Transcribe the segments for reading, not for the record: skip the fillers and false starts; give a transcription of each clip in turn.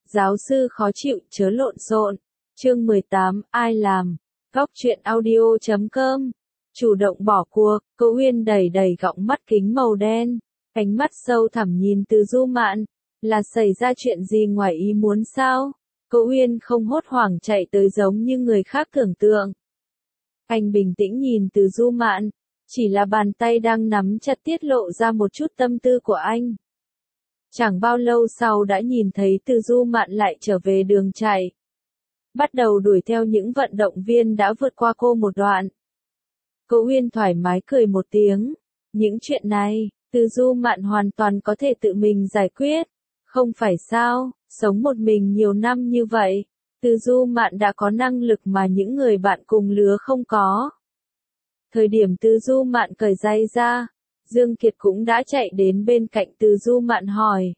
Giáo sư khó chịu, chớ lộn xộn. Chương 18, ai làm? Góc truyện audio.com. Chủ động bỏ cuộc, Cố Uyên đẩy đẩy gọng mắt kính màu đen, ánh mắt sâu thẳm nhìn Từ Du Mạn. Là xảy ra chuyện gì ngoài ý muốn sao? Cố Uyên không hốt hoảng chạy tới giống như người khác tưởng tượng. Anh bình tĩnh nhìn Từ Du Mạn, chỉ là bàn tay đang nắm chặt tiết lộ ra một chút tâm tư của anh. Chẳng bao lâu sau đã nhìn thấy Từ Du Mạn lại trở về đường chạy. Bắt đầu đuổi theo những vận động viên đã vượt qua cô một đoạn. Cố Uyên thoải mái cười một tiếng. Những chuyện này, Từ Du Mạn hoàn toàn có thể tự mình giải quyết. Không phải sao, sống một mình nhiều năm như vậy. Từ Du Mạn đã có năng lực mà những người bạn cùng lứa không có. Thời điểm Từ Du Mạn cởi giày ra, Dương Kiệt cũng đã chạy đến bên cạnh Từ Du Mạn hỏi.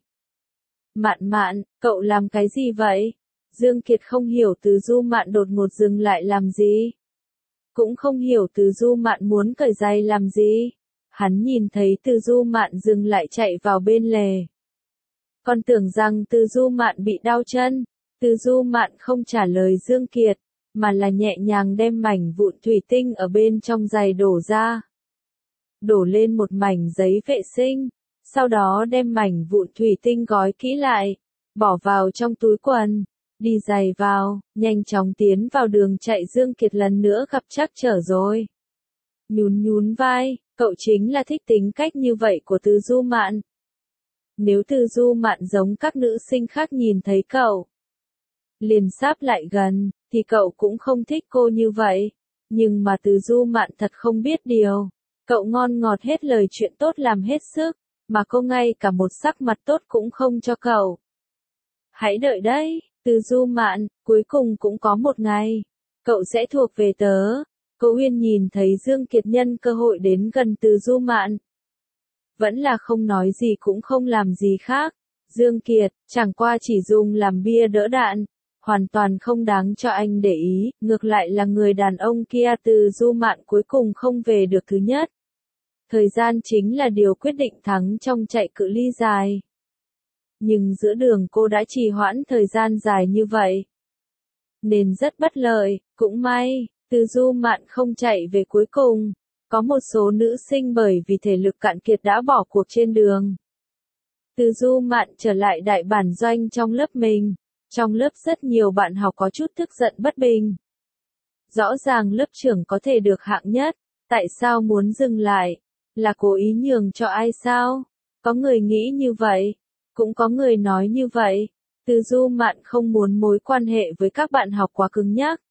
Mạn Mạn, cậu làm cái gì vậy? Dương Kiệt không hiểu Từ Du Mạn đột ngột dừng lại làm gì. Cũng không hiểu Từ Du Mạn muốn cởi giày làm gì. Hắn nhìn thấy Từ Du Mạn dừng lại chạy vào bên lề. Còn tưởng rằng Từ Du Mạn bị đau chân. Từ Du Mạn không trả lời Dương Kiệt, mà là nhẹ nhàng đem mảnh vụn thủy tinh ở bên trong giày đổ ra. Đổ lên một mảnh giấy vệ sinh, sau đó đem mảnh vụn thủy tinh gói kỹ lại, bỏ vào trong túi quần, đi giày vào, nhanh chóng tiến vào đường chạy. Dương Kiệt lần nữa gặp trắc trở rồi. Nhún nhún vai, cậu chính là thích tính cách như vậy của Từ Du Mạn. Nếu Từ Du Mạn giống các nữ sinh khác nhìn thấy cậu, liền sáp lại gần, thì cậu cũng không thích cô như vậy. Nhưng mà Từ Du Mạn thật không biết điều. Cậu ngon ngọt hết lời chuyện tốt làm hết sức, mà cô ngay cả một sắc mặt tốt cũng không cho cậu. Hãy đợi đấy, Từ Du Mạn, cuối cùng cũng có một ngày, cậu sẽ thuộc về tớ. Cố Uyên nhìn thấy Dương Kiệt nhân cơ hội đến gần Từ Du Mạn. Vẫn là không nói gì cũng không làm gì khác. Dương Kiệt, chẳng qua chỉ dùng làm bia đỡ đạn, hoàn toàn không đáng cho anh để ý, ngược lại là người đàn ông kia. Từ Du Mạn cuối cùng không về được thứ nhất. Thời gian chính là điều quyết định thắng trong chạy cự ly dài. Nhưng giữa đường cô đã trì hoãn thời gian dài như vậy, nên rất bất lợi. Cũng may, Từ Du Mạn không chạy về cuối cùng. Có một số nữ sinh bởi vì thể lực cạn kiệt đã bỏ cuộc trên đường. Từ Du Mạn trở lại đại bản doanh trong lớp mình. Trong lớp rất nhiều bạn học có chút tức giận bất bình. Rõ ràng lớp trưởng có thể được hạng nhất, tại sao muốn dừng lại? Là cố ý nhường cho ai sao? Có người nghĩ như vậy, cũng có người nói như vậy. Từ Du Mạn không muốn mối quan hệ với các bạn học quá cứng nhắc.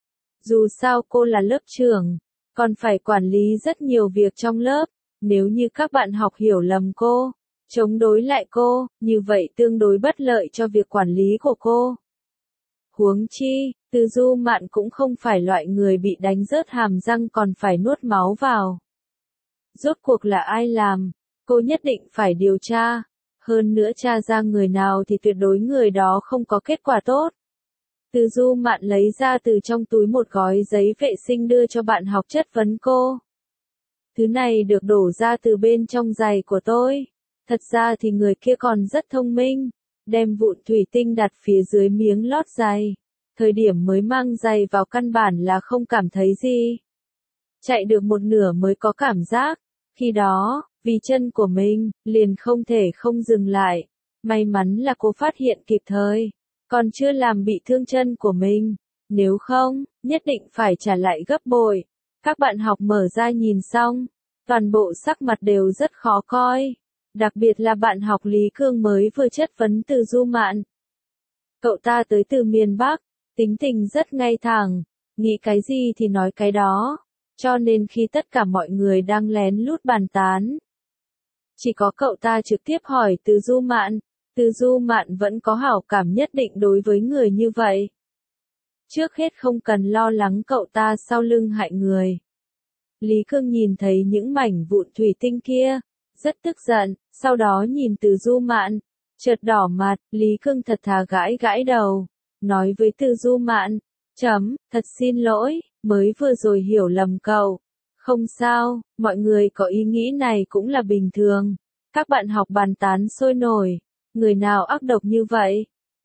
Dù sao cô là lớp trưởng, còn phải quản lý rất nhiều việc trong lớp. Nếu như các bạn học hiểu lầm cô, chống đối lại cô, như vậy tương đối bất lợi cho việc quản lý của cô. Huống chi, Từ Du Mạn cũng không phải loại người bị đánh rớt hàm răng còn phải nuốt máu vào. Rốt cuộc là ai làm? Cô nhất định phải điều tra. Hơn nữa tra ra người nào thì tuyệt đối người đó không có kết quả tốt. Từ Du Mạn lấy ra từ trong túi một gói giấy vệ sinh đưa cho bạn học chất vấn cô. Thứ này được đổ ra từ bên trong giày của tôi. Thật ra thì người kia còn rất thông minh. Đem vụn thủy tinh đặt phía dưới miếng lót giày. Thời điểm mới mang giày vào căn bản là không cảm thấy gì. Chạy được một nửa mới có cảm giác. Khi đó, vì chân của mình, liền không thể không dừng lại. May mắn là cô phát hiện kịp thời. Còn chưa làm bị thương chân của mình. Nếu không, nhất định phải trả lại gấp bội. Các bạn học mở ra nhìn xong. Toàn bộ sắc mặt đều rất khó coi. Đặc biệt là bạn học Lý Cương mới vừa chất vấn Từ Du Mạn. Cậu ta tới từ miền Bắc, tính tình rất ngay thẳng, nghĩ cái gì thì nói cái đó. Cho nên khi tất cả mọi người đang lén lút bàn tán, chỉ có cậu ta trực tiếp hỏi Từ Du Mạn. Từ Du Mạn vẫn có hảo cảm nhất định đối với người như vậy. Trước hết không cần lo lắng cậu ta sau lưng hại người. Lý Cương nhìn thấy những mảnh vụn thủy tinh kia, rất tức giận, sau đó nhìn Từ Du Mạn, chợt đỏ mặt. Lý Cương thật thà gãi gãi đầu, nói với Từ Du Mạn, thật xin lỗi, mới vừa rồi hiểu lầm cậu. Không sao, mọi người có ý nghĩ này cũng là bình thường. Các bạn học bàn tán sôi nổi, người nào ác độc như vậy?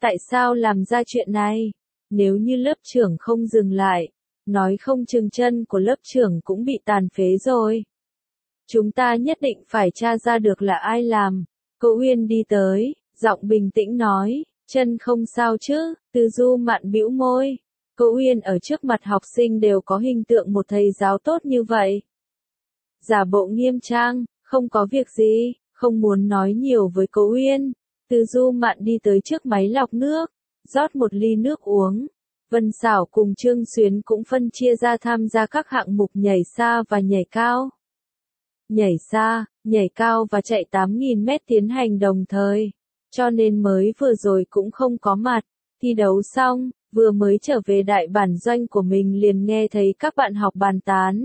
Tại sao làm ra chuyện này? Nếu như lớp trưởng không dừng lại, nói không chừng chân của lớp trưởng cũng bị tàn phế rồi. Chúng ta nhất định phải tra ra được là ai làm. Cô Uyên đi tới, giọng bình tĩnh nói, chân không sao chứ? Từ Du Mạn bĩu môi. Cô Uyên ở trước mặt học sinh đều có hình tượng một thầy giáo tốt như vậy. Giả bộ nghiêm trang, không có việc gì, không muốn nói nhiều với cô Uyên. Từ Du Mạn đi tới trước máy lọc nước, rót một ly nước uống. Vân Xảo cùng Trương Xuyến cũng phân chia ra tham gia các hạng mục nhảy xa và nhảy cao. Nhảy xa, nhảy cao và chạy 8.000 mét tiến hành đồng thời, cho nên mới vừa rồi cũng không có mặt. Thi đấu xong, vừa mới trở về đại bản doanh của mình liền nghe thấy các bạn học bàn tán.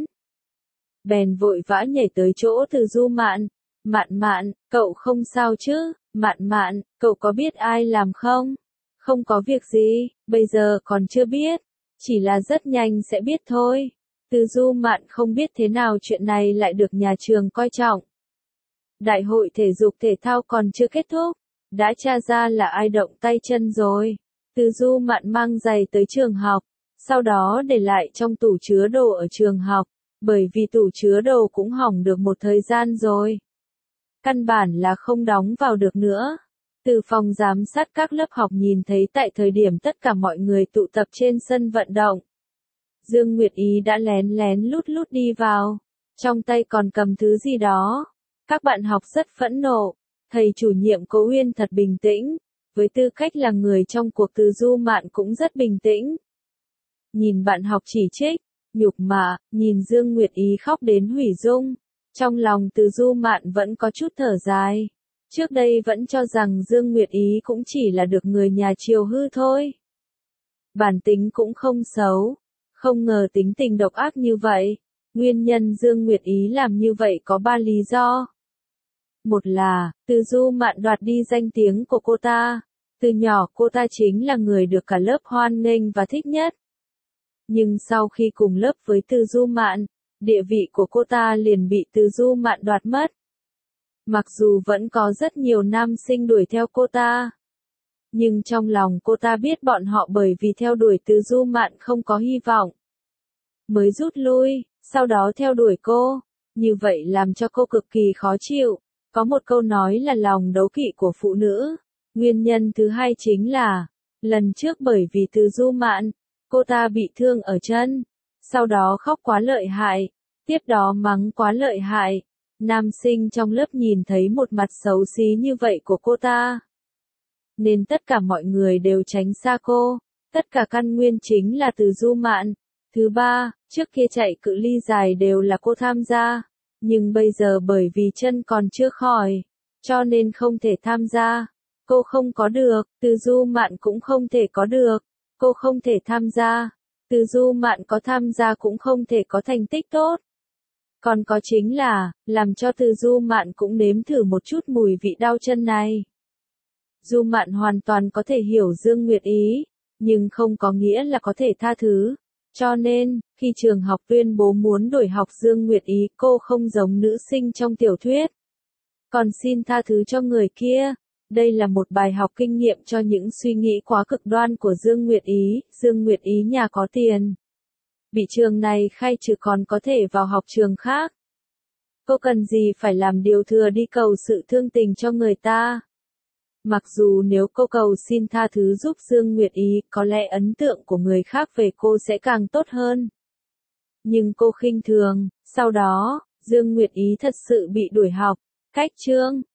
Bèn vội vã nhảy tới chỗ Từ Du Mạn. Mạn Mạn, cậu không sao chứ? Mạn Mạn, cậu có biết ai làm không? Không có việc gì, bây giờ còn chưa biết. Chỉ là rất nhanh sẽ biết thôi. Từ Du Mạn không biết thế nào chuyện này lại được nhà trường coi trọng. Đại hội thể dục thể thao còn chưa kết thúc, đã tra ra là ai động tay chân rồi. Từ Du Mạn mang giày tới trường học, sau đó để lại trong tủ chứa đồ ở trường học, bởi vì tủ chứa đồ cũng hỏng được một thời gian rồi. Căn bản là không đóng vào được nữa. Từ phòng giám sát các lớp học nhìn thấy tại thời điểm tất cả mọi người tụ tập trên sân vận động. Dương Nguyệt Ý đã lén lén lút lút đi vào, trong tay còn cầm thứ gì đó. Các bạn học rất phẫn nộ, thầy chủ nhiệm Cố Uyên thật bình tĩnh, với tư cách là người trong cuộc Từ Du Mạn cũng rất bình tĩnh. Nhìn bạn học chỉ trích, nhục mạ, nhìn Dương Nguyệt Ý khóc đến hủy dung, trong lòng Từ Du Mạn vẫn có chút thở dài. Trước đây vẫn cho rằng Dương Nguyệt Ý cũng chỉ là được người nhà chiều hư thôi. Bản tính cũng không xấu, không ngờ tính tình độc ác như vậy. Nguyên nhân Dương Nguyệt Ý làm như vậy có 3 lý do. Một là, Từ Du Mạn đoạt đi danh tiếng của cô ta. Từ nhỏ cô ta chính là người được cả lớp hoan nghênh và thích nhất. Nhưng sau khi cùng lớp với Từ Du Mạn, địa vị của cô ta liền bị Từ Du Mạn đoạt mất. Mặc dù vẫn có rất nhiều nam sinh đuổi theo cô ta, nhưng trong lòng cô ta biết bọn họ bởi vì theo đuổi Từ Du Mạn không có hy vọng, mới rút lui, sau đó theo đuổi cô. Như vậy làm cho cô cực kỳ khó chịu. Có một câu nói là lòng đố kỵ của phụ nữ. Nguyên nhân thứ hai chính là, lần trước bởi vì Từ Du Mạn, cô ta bị thương ở chân, sau đó khóc quá lợi hại, tiếp đó mắng quá lợi hại. Nam sinh trong lớp nhìn thấy một mặt xấu xí như vậy của cô ta, nên tất cả mọi người đều tránh xa cô. Tất cả căn nguyên chính là Từ Du Mạn. Thứ ba, trước kia chạy cự ly dài đều là cô tham gia, nhưng bây giờ bởi vì chân còn chưa khỏi, cho nên không thể tham gia. Cô không có được, Từ Du Mạn cũng không thể có được. Cô không thể tham gia, Từ Du Mạn có tham gia cũng không thể có thành tích tốt. Còn có chính là, làm cho Từ Du Mạn cũng nếm thử một chút mùi vị đau chân này. Du Mạn hoàn toàn có thể hiểu Dương Nguyệt Ý, nhưng không có nghĩa là có thể tha thứ. Cho nên, khi trường học tuyên bố muốn đổi học Dương Nguyệt Ý, cô không giống nữ sinh trong tiểu thuyết, còn xin tha thứ cho người kia. Đây là một bài học kinh nghiệm cho những suy nghĩ quá cực đoan của Dương Nguyệt Ý. Dương Nguyệt Ý nhà có tiền, bị trường này khai trừ còn có thể vào học trường khác. Cô cần gì phải làm điều thừa đi cầu sự thương tình cho người ta. Mặc dù nếu cô cầu xin tha thứ giúp Dương Nguyệt Ý, có lẽ ấn tượng của người khác về cô sẽ càng tốt hơn. Nhưng cô khinh thường, sau đó, Dương Nguyệt Ý thật sự bị đuổi học. Cách chương